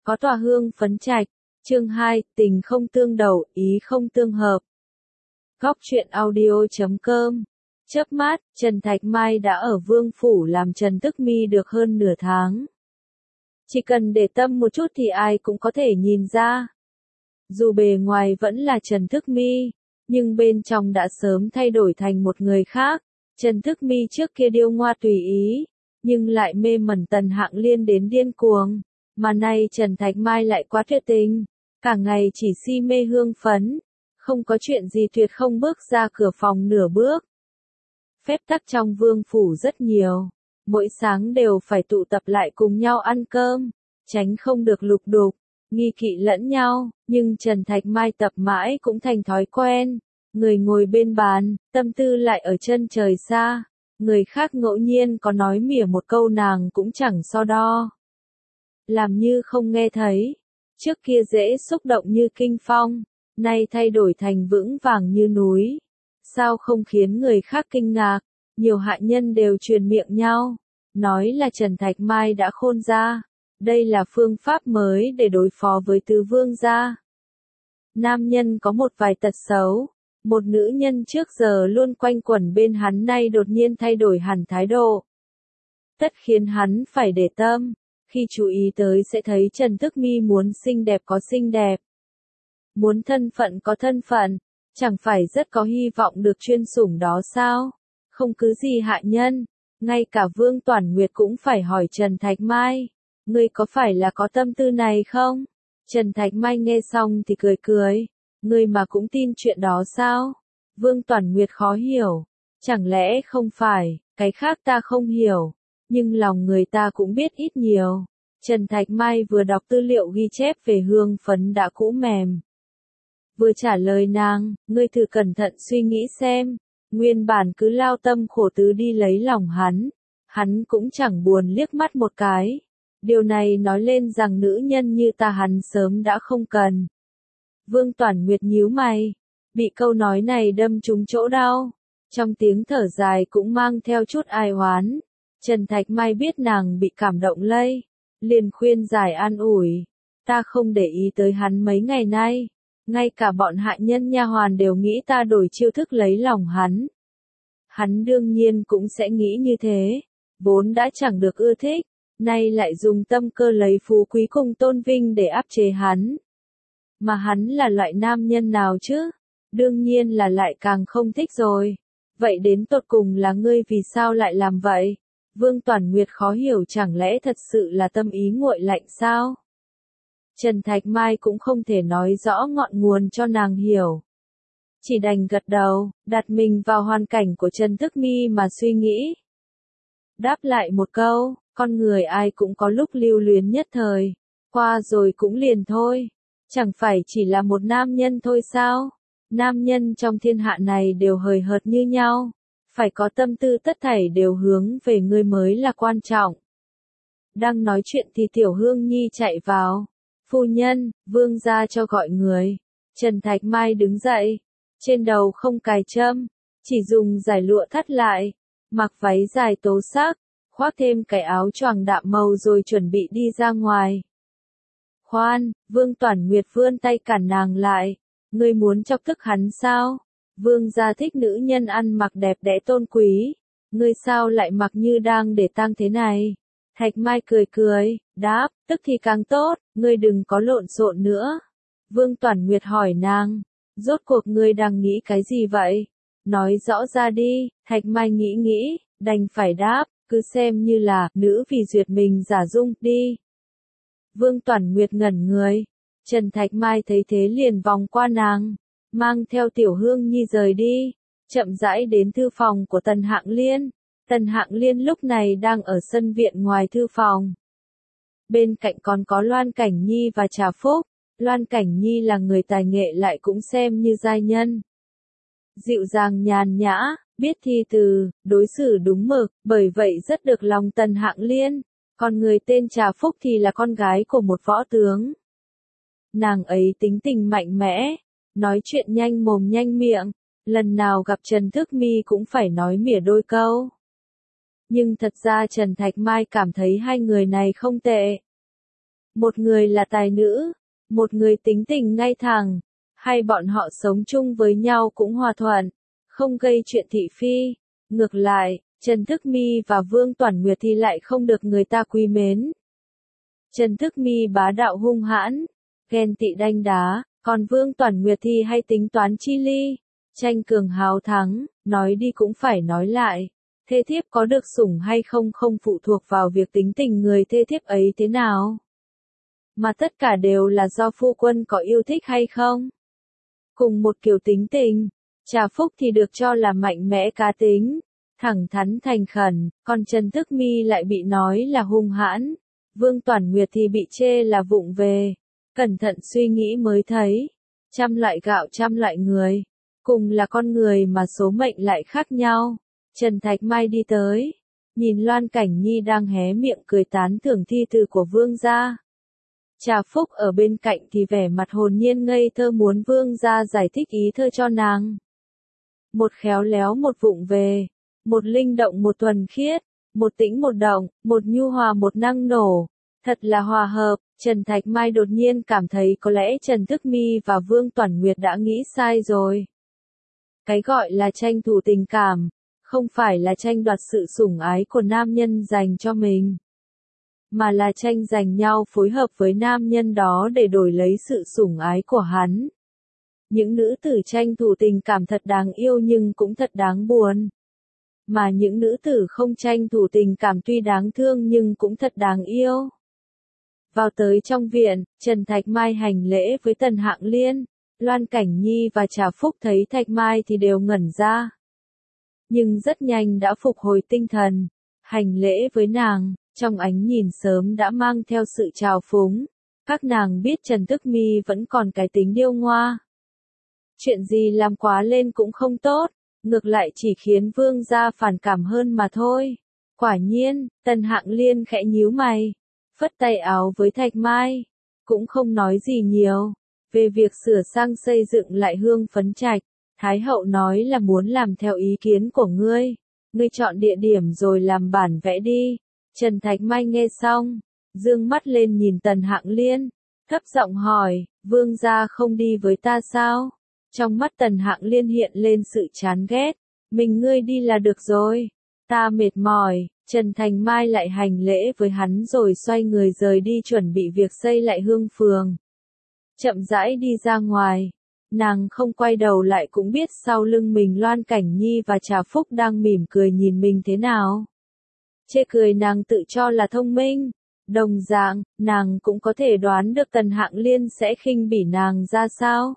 Có tòa hương phấn trạch. Chương 2, tình không tương đầu, ý không tương hợp. Góc truyện audio.com. Chớp mắt, Trần Thạch Mai đã ở Vương Phủ làm Trần Tức Mi được hơn nửa tháng. Chỉ cần để tâm một chút thì ai cũng có thể nhìn ra. Dù bề ngoài vẫn là Trần Thức Mi, nhưng bên trong đã sớm thay đổi thành một người khác. Trần Thức Mi trước kia điêu ngoa tùy ý, nhưng lại mê mẩn Tần Hạng Liên đến điên cuồng. Mà nay Trần Thạch Mai lại quá tuyệt tình, cả ngày chỉ si mê hương phấn, không có chuyện gì tuyệt không bước ra cửa phòng nửa bước. Phép tắc trong Vương Phủ rất nhiều, mỗi sáng đều phải tụ tập lại cùng nhau ăn cơm, tránh không được lục đục, nghi kỵ lẫn nhau, nhưng Trần Thạch Mai tập mãi cũng thành thói quen. Người ngồi bên bàn, tâm tư lại ở chân trời xa, người khác ngẫu nhiên có nói mỉa một câu nàng cũng chẳng so đo. Làm như không nghe thấy, trước kia dễ xúc động như kinh phong, nay thay đổi thành vững vàng như núi. Sao không khiến người khác kinh ngạc, nhiều hạ nhân đều truyền miệng nhau, nói là Trần Thạch Mai đã khôn ra, đây là phương pháp mới để đối phó với tứ vương gia. Nam nhân có một vài tật xấu, một nữ nhân trước giờ luôn quanh quẩn bên hắn nay đột nhiên thay đổi hẳn thái độ. Tất khiến hắn phải để tâm. Khi chú ý tới sẽ thấy Trần Thức Mi muốn xinh đẹp có xinh đẹp, muốn thân phận có thân phận, chẳng phải rất có hy vọng được chuyên sủng đó sao? Không cứ gì hạ nhân, ngay cả Vương Toản Nguyệt cũng phải hỏi Trần Thạch Mai, ngươi có phải là có tâm tư này không? Trần Thạch Mai nghe xong thì cười cười, ngươi mà cũng tin chuyện đó sao? Vương Toản Nguyệt khó hiểu, chẳng lẽ không phải, cái khác ta không hiểu. Nhưng lòng người ta cũng biết ít nhiều. Trần Thạch Mai vừa đọc tư liệu ghi chép về hương phấn đã cũ mềm. Vừa trả lời nàng, ngươi thử cẩn thận suy nghĩ xem, nguyên bản cứ lao tâm khổ tứ đi lấy lòng hắn cũng chẳng buồn liếc mắt một cái. Điều này nói lên rằng nữ nhân như ta hắn sớm đã không cần. Vương Toản Nguyệt nhíu mày, bị câu nói này đâm trúng chỗ đau, trong tiếng thở dài cũng mang theo chút ai oán. Trần Thạch Mai biết nàng bị cảm động lây, liền khuyên giải an ủi, ta không để ý tới hắn mấy ngày nay, ngay cả bọn hạ nhân nha hoàn đều nghĩ ta đổi chiêu thức lấy lòng hắn. Hắn đương nhiên cũng sẽ nghĩ như thế, vốn đã chẳng được ưa thích, nay lại dùng tâm cơ lấy phú quý cùng tôn vinh để áp chế hắn. Mà hắn là loại nam nhân nào chứ? Đương nhiên là lại càng không thích rồi. Vậy đến tột cùng là ngươi vì sao lại làm vậy? Vương Toản Nguyệt khó hiểu, chẳng lẽ thật sự là tâm ý nguội lạnh sao? Trần Thạch Mai cũng không thể nói rõ ngọn nguồn cho nàng hiểu. Chỉ đành gật đầu, đặt mình vào hoàn cảnh của Trần Thức Mi mà suy nghĩ. Đáp lại một câu, con người ai cũng có lúc lưu luyến nhất thời, qua rồi cũng liền thôi. Chẳng phải chỉ là một nam nhân thôi sao? Nam nhân trong thiên hạ này đều hời hợt như nhau. Phải có tâm tư tất thảy đều hướng về ngươi mới là quan trọng. Đang nói chuyện thì Tiểu Hương Nhi chạy vào. Phu nhân, vương gia cho gọi người. Trần Thạch Mai đứng dậy. Trên đầu không cài trâm, chỉ dùng giải lụa thắt lại. Mặc váy dài tố sắc, khoác thêm cái áo choàng đạm màu rồi chuẩn bị đi ra ngoài. Khoan, Vương Toản Nguyệt vươn tay cản nàng lại. Ngươi muốn chọc tức hắn sao? Vương gia thích nữ nhân ăn mặc đẹp đẽ tôn quý, ngươi sao lại mặc như đang để tang thế này? Thạch Mai cười cười, đáp, tức thì càng tốt, ngươi đừng có lộn xộn nữa. Vương Toản Nguyệt hỏi nàng, rốt cuộc ngươi đang nghĩ cái gì vậy? Nói rõ ra đi. Thạch Mai nghĩ, đành phải đáp, cứ xem như là nữ vì duyệt mình giả dung đi. Vương Toản Nguyệt ngẩn người, Trần Thạch Mai thấy thế liền vòng qua nàng, mang theo Tiểu Hương Nhi rời đi, chậm rãi đến thư phòng của Tần Hạng Liên. Tần Hạng Liên lúc này đang ở sân viện ngoài thư phòng. Bên cạnh còn có Loan Cảnh Nhi và Trà Phúc. Loan Cảnh Nhi là người tài nghệ lại cũng xem như giai nhân. Dịu dàng nhàn nhã, biết thi từ, đối xử đúng mực, bởi vậy rất được lòng Tần Hạng Liên. Còn người tên Trà Phúc thì là con gái của một võ tướng. Nàng ấy tính tình mạnh mẽ, nói chuyện nhanh mồm nhanh miệng, lần nào gặp Trần Thức Mi cũng phải nói mỉa đôi câu. Nhưng thật ra Trần Thạch Mai cảm thấy hai người này không tệ. Một người là tài nữ, một người tính tình ngay thẳng, hay bọn họ sống chung với nhau cũng hòa thuận, không gây chuyện thị phi. Ngược lại, Trần Thức Mi và Vương Toản Nguyệt thì lại không được người ta quý mến. Trần Thức Mi bá đạo hung hãn, ghen tị đanh đá, còn Vương Toản Nguyệt thì hay tính toán chi ly, tranh cường hào thắng, nói đi cũng phải nói lại. Thê thiếp có được sủng hay không không phụ thuộc vào việc tính tình người thê thiếp ấy thế nào, mà tất cả đều là do phu quân có yêu thích hay không. Cùng một kiểu tính tình, Trà Phúc thì được cho là mạnh mẽ cá tính, thẳng thắn thành khẩn, còn Trần Thức Mi lại bị nói là hung hãn. Vương Toản Nguyệt thì bị chê là vụng về. Cẩn thận suy nghĩ mới thấy, trăm loại gạo trăm loại người, cùng là con người mà số mệnh lại khác nhau. Trần Thạch Mai đi tới, nhìn Loan Cảnh Nhi đang hé miệng cười tán thưởng thi từ của Vương gia. Trà Phúc ở bên cạnh thì vẻ mặt hồn nhiên ngây thơ muốn Vương gia giải thích ý thơ cho nàng. Một khéo léo một vụng về, một linh động một thuần khiết, một tĩnh một động, một nhu hòa một năng nổ, thật là hòa hợp. Trần Thạch Mai đột nhiên cảm thấy có lẽ Trần Thức Mi và Vương Toản Nguyệt đã nghĩ sai rồi. Cái gọi là tranh thủ tình cảm, không phải là tranh đoạt sự sủng ái của nam nhân dành cho mình, mà là tranh giành nhau phối hợp với nam nhân đó để đổi lấy sự sủng ái của hắn. Những nữ tử tranh thủ tình cảm thật đáng yêu nhưng cũng thật đáng buồn. Mà những nữ tử không tranh thủ tình cảm tuy đáng thương nhưng cũng thật đáng yêu. Vào tới trong viện, Trần Thạch Mai hành lễ với Tần Hạng Liên, Loan Cảnh Nhi và Trà Phúc thấy Thạch Mai thì đều ngẩn ra. Nhưng rất nhanh đã phục hồi tinh thần, hành lễ với nàng, trong ánh nhìn sớm đã mang theo sự trào phúng. Các nàng biết Trần Thức Mi vẫn còn cái tính điêu ngoa. Chuyện gì làm quá lên cũng không tốt, ngược lại chỉ khiến Vương gia phản cảm hơn mà thôi. Quả nhiên, Tần Hạng Liên khẽ nhíu mày, phất tay áo với Thạch Mai, cũng không nói gì nhiều. Về việc sửa sang xây dựng lại Hương Phấn Trạch, Thái hậu nói là muốn làm theo ý kiến của ngươi. Ngươi chọn địa điểm rồi làm bản vẽ đi. Trần Thạch Mai nghe xong, dương mắt lên nhìn Tần Hạng Liên, thấp giọng hỏi, Vương gia không đi với ta sao? Trong mắt Tần Hạng Liên hiện lên sự chán ghét, mình ngươi đi là được rồi, ta mệt mỏi. Trần Thành Mai lại hành lễ với hắn rồi xoay người rời đi chuẩn bị việc xây lại Hương Phường. Chậm rãi đi ra ngoài, nàng không quay đầu lại cũng biết sau lưng mình Loan Cảnh Nhi và Trà Phúc đang mỉm cười nhìn mình thế nào. Chê cười nàng tự cho là thông minh, đồng dạng, nàng cũng có thể đoán được Tần Hạng Liên sẽ khinh bỉ nàng ra sao.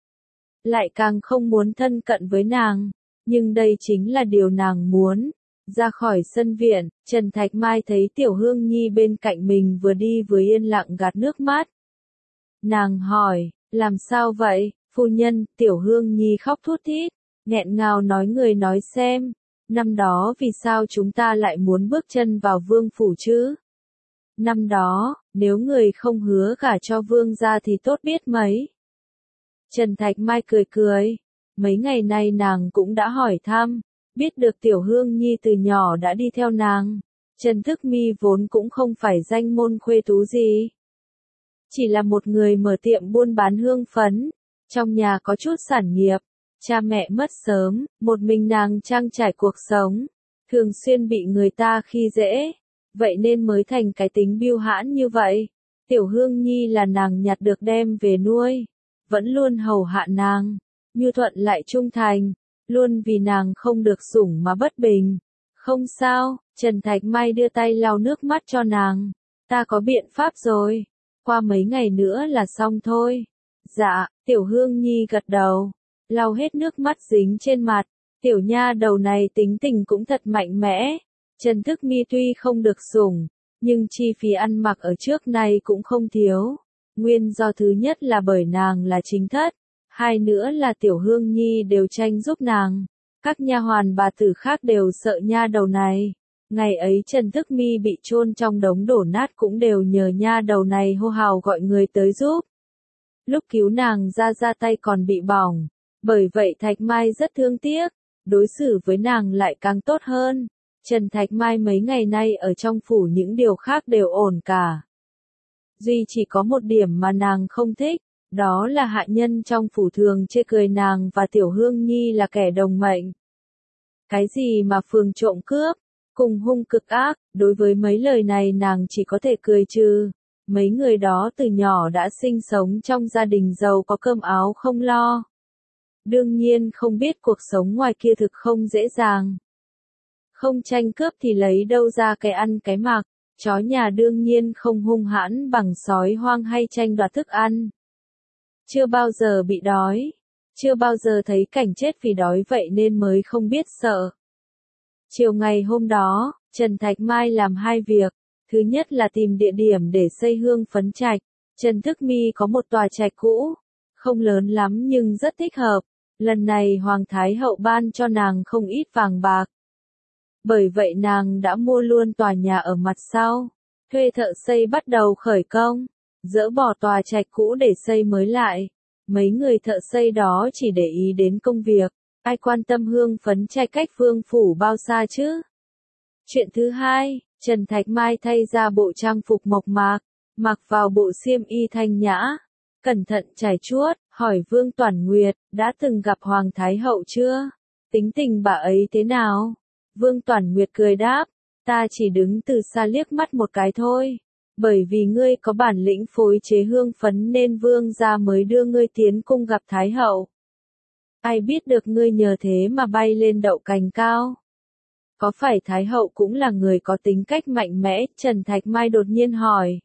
Lại càng không muốn thân cận với nàng, nhưng đây chính là điều nàng muốn. Ra khỏi sân viện, Trần Thạch Mai thấy Tiểu Hương Nhi bên cạnh mình vừa đi vừa yên lặng gạt nước mắt. Nàng hỏi, làm sao vậy, phu nhân? Tiểu Hương Nhi khóc thút thít, nghẹn ngào nói người nói xem, năm đó vì sao chúng ta lại muốn bước chân vào vương phủ chứ? Năm đó, nếu người không hứa gả cho vương gia thì tốt biết mấy. Trần Thạch Mai cười cười, mấy ngày nay nàng cũng đã hỏi thăm, biết được Tiểu Hương Nhi từ nhỏ đã đi theo nàng. Trần Thức Mi vốn cũng không phải danh môn khuê tú gì, chỉ là một người mở tiệm buôn bán hương phấn, trong nhà có chút sản nghiệp, cha mẹ mất sớm, một mình nàng trang trải cuộc sống, thường xuyên bị người ta khi dễ, vậy nên mới thành cái tính biêu hãn như vậy. Tiểu Hương Nhi là nàng nhặt được đem về nuôi, vẫn luôn hầu hạ nàng, nhu thuận lại trung thành, luôn vì nàng không được sủng mà bất bình. Không sao, Trần Thạch Mai đưa tay lau nước mắt cho nàng, ta có biện pháp rồi, qua mấy ngày nữa là xong thôi. Dạ, Tiểu Hương Nhi gật đầu, lau hết nước mắt dính trên mặt, tiểu nha đầu này tính tình cũng thật mạnh mẽ. Trần Thức Mi tuy không được sủng, nhưng chi phí ăn mặc ở trước này cũng không thiếu. Nguyên do thứ nhất là bởi nàng là chính thất, hai nữa là Tiểu Hương Nhi đều tranh giúp nàng. Các nha hoàn bà tử khác đều sợ nha đầu này. Ngày ấy Trần Thức Mi bị chôn trong đống đổ nát cũng đều nhờ nha đầu này hô hào gọi người tới giúp. Lúc cứu nàng ra tay còn bị bỏng, bởi vậy Thạch Mai rất thương tiếc, đối xử với nàng lại càng tốt hơn. Trần Thạch Mai mấy ngày nay ở trong phủ những điều khác đều ổn cả. Duy chỉ có một điểm mà nàng không thích, đó là hạ nhân trong phủ thường chê cười nàng và Tiểu Hương Nhi là kẻ đồng mệnh. Cái gì mà phường trộm cướp, cùng hung cực ác, đối với mấy lời này nàng chỉ có thể cười trừ. Mấy người đó từ nhỏ đã sinh sống trong gia đình giàu có cơm áo không lo. Đương nhiên không biết cuộc sống ngoài kia thực không dễ dàng. Không tranh cướp thì lấy đâu ra cái ăn cái mặc, chó nhà đương nhiên không hung hãn bằng sói hoang hay tranh đoạt thức ăn. Chưa bao giờ bị đói, chưa bao giờ thấy cảnh chết vì đói vậy nên mới không biết sợ. Chiều ngày hôm đó, Trần Thạch Mai làm hai việc. Thứ nhất là tìm địa điểm để xây hương phấn trạch. Trần Thức Mi có một tòa trạch cũ, không lớn lắm nhưng rất thích hợp. Lần này Hoàng Thái Hậu ban cho nàng không ít vàng bạc. Bởi vậy nàng đã mua luôn tòa nhà ở mặt sau, thuê thợ xây bắt đầu khởi công, dỡ bỏ tòa trạch cũ để xây mới lại. Mấy người thợ xây đó chỉ để ý đến công việc, ai quan tâm hương phấn trạch cách vương phủ bao xa chứ. Chuyện thứ hai, Trần Thạch Mai thay ra bộ trang phục mộc mạc, mặc vào bộ xiêm y thanh nhã, cẩn thận trải chuốt, hỏi Vương Toản Nguyệt, đã từng gặp Hoàng Thái Hậu chưa? Tính tình bà ấy thế nào? Vương Toản Nguyệt cười đáp, ta chỉ đứng từ xa liếc mắt một cái thôi. Bởi vì ngươi có bản lĩnh phối chế hương phấn nên Vương gia mới đưa ngươi tiến cung gặp Thái Hậu. Ai biết được ngươi nhờ thế mà bay lên đậu cành cao. Có phải Thái Hậu cũng là người có tính cách mạnh mẽ? Trần Thạch Mai đột nhiên hỏi.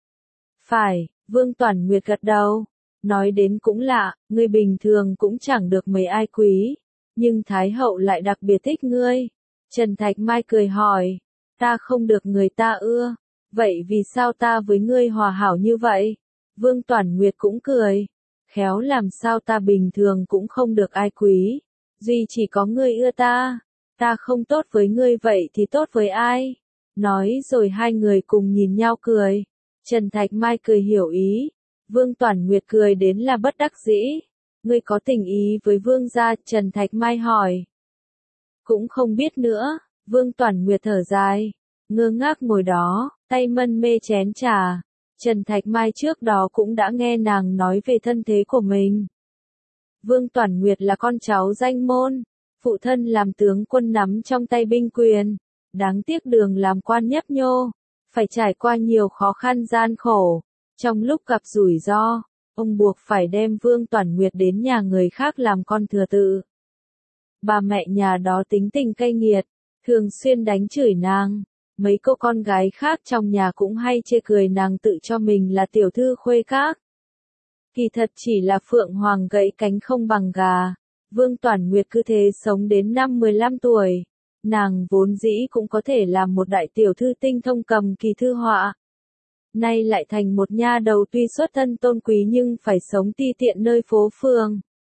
Phải, Vương Toản Nguyệt gật đầu. Nói đến cũng lạ, ngươi bình thường cũng chẳng được mấy ai quý. Nhưng Thái Hậu lại đặc biệt thích ngươi. Trần Thạch Mai cười hỏi. Ta không được người ta ưa. Vậy vì sao ta với ngươi hòa hảo như vậy? Vương Toản Nguyệt cũng cười. Khéo làm sao ta bình thường cũng không được ai quý. Duy chỉ có ngươi ưa ta. Ta không tốt với ngươi vậy thì tốt với ai? Nói rồi hai người cùng nhìn nhau cười. Trần Thạch Mai cười hiểu ý. Vương Toản Nguyệt cười đến là bất đắc dĩ. Ngươi có tình ý với Vương gia? Trần Thạch Mai hỏi. Cũng không biết nữa. Vương Toản Nguyệt thở dài. Ngơ ngác ngồi đó, tay mân mê chén trà. Trần Thạch Mai trước đó cũng đã nghe nàng nói về thân thế của mình. Vương Toản Nguyệt là con cháu danh môn. Phụ thân làm tướng quân nắm trong tay binh quyền. Đáng tiếc đường làm quan nhấp nhô. Phải trải qua nhiều khó khăn gian khổ. Trong lúc gặp rủi ro, ông buộc phải đem Vương Toản Nguyệt đến nhà người khác làm con thừa tự. Bà mẹ nhà đó tính tình cay nghiệt, thường xuyên đánh chửi nàng. Mấy cô con gái khác trong nhà cũng hay chê cười nàng tự cho mình là tiểu thư khuê các. Kỳ thật chỉ là phượng hoàng gãy cánh không bằng gà. Vương Toản Nguyệt cứ thế sống đến năm 15 tuổi. Nàng vốn dĩ cũng có thể làm một đại tiểu thư tinh thông cầm kỳ thư họa. Nay lại thành một nha đầu tuy xuất thân tôn quý nhưng phải sống ti tiện nơi phố phường.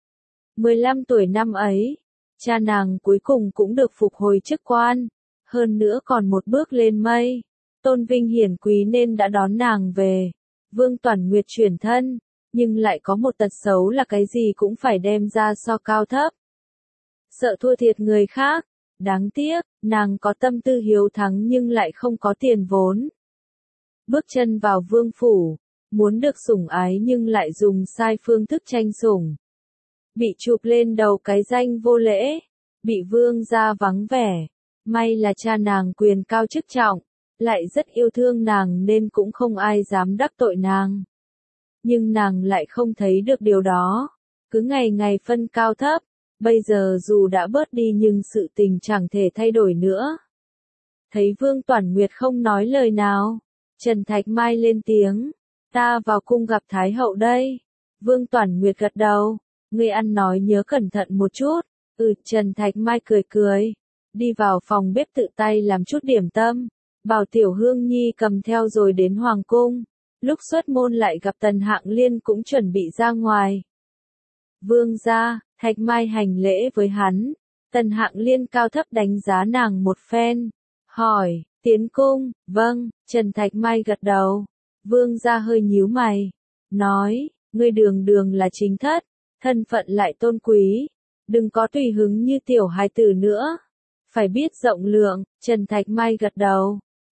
15 tuổi năm ấy, cha nàng cuối cùng cũng được phục hồi chức quan. Hơn nữa còn một bước lên mây. Tôn vinh hiển quý nên đã đón nàng về. Vương Toản Nguyệt chuyển thân, nhưng lại có một tật xấu là cái gì cũng phải đem ra so cao thấp. Sợ thua thiệt người khác. Đáng tiếc, nàng có tâm tư hiếu thắng nhưng lại không có tiền vốn. Bước chân vào vương phủ, muốn được sủng ái nhưng lại dùng sai phương thức tranh sủng. Bị chụp lên đầu cái danh vô lễ, bị vương gia vắng vẻ. May là cha nàng quyền cao chức trọng, lại rất yêu thương nàng nên cũng không ai dám đắc tội nàng. Nhưng nàng lại không thấy được điều đó, cứ ngày ngày phân cao thấp, bây giờ dù đã bớt đi nhưng sự tình chẳng thể thay đổi nữa. Thấy Vương Toản Nguyệt không nói lời nào, Trần Thạch Mai lên tiếng, ta vào cung gặp Thái Hậu đây. Vương Toản Nguyệt gật đầu, ngươi ăn nói nhớ cẩn thận một chút. Trần Thạch Mai cười cười, đi vào phòng bếp tự tay làm chút điểm tâm, bảo Tiểu Hương Nhi cầm theo rồi đến Hoàng cung. Lúc xuất môn lại gặp Tần Hạng Liên cũng chuẩn bị ra ngoài. Vương gia, Thạch Mai hành lễ với hắn. Tần Hạng Liên cao thấp đánh giá nàng một phen. Hỏi, tiến cung? Vâng, Trần Thạch Mai gật đầu. Vương gia hơi nhíu mày. Nói, ngươi đường đường là chính thất, thân phận lại tôn quý. Đừng có tùy hứng như tiểu hài tử nữa. Phải biết rộng lượng. Trần Thạch Mai gật đầu.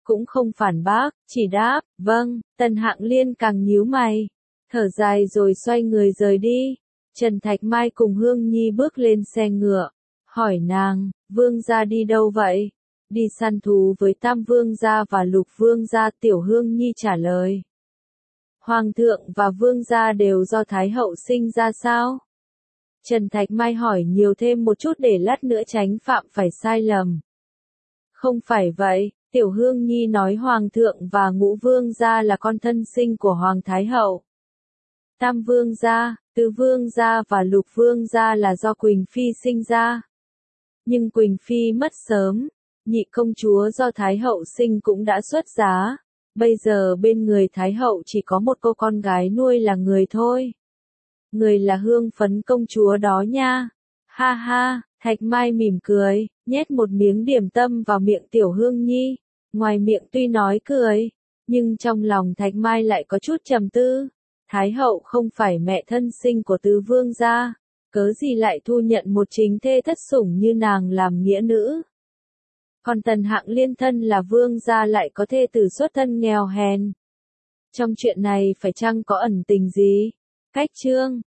cũng không phản bác, chỉ đáp, vâng. Tần Hạng Liên càng nhíu mày, thở dài rồi xoay người rời đi. Trần Thạch Mai cùng Hương Nhi bước lên xe ngựa, hỏi nàng, vương gia đi đâu vậy? Đi săn thú với Tam vương gia và Lục vương gia. Tiểu Hương Nhi trả lời. Hoàng thượng và vương gia đều do Thái hậu sinh ra sao? Trần Thạch Mai hỏi nhiều thêm một chút để lát nữa tránh phạm phải sai lầm. Không phải vậy, Tiểu Hương Nhi nói Hoàng thượng và Ngũ vương gia là con thân sinh của Hoàng Thái hậu. Tam vương gia, Tứ vương gia và Lục vương gia là do Quỳnh Phi sinh ra. Nhưng Quỳnh Phi mất sớm, nhị công chúa do Thái hậu sinh cũng đã xuất giá. Bây giờ bên người Thái hậu chỉ có một cô con gái nuôi là người thôi. Người là Hương Phấn công chúa đó nha. Ha ha, Thạch Mai mỉm cười, nhét một miếng điểm tâm vào miệng Tiểu Hương Nhi. Ngoài miệng tuy nói cười, nhưng trong lòng Thạch Mai lại có chút trầm tư. Thái hậu không phải mẹ thân sinh của Tứ vương gia, cớ gì lại thu nhận một chính thê thất sủng như nàng làm nghĩa nữ. Còn Tần Hạng Liên thân là vương gia lại có thê tử xuất thân nghèo hèn. Trong chuyện này phải chăng có ẩn tình gì? Cách chương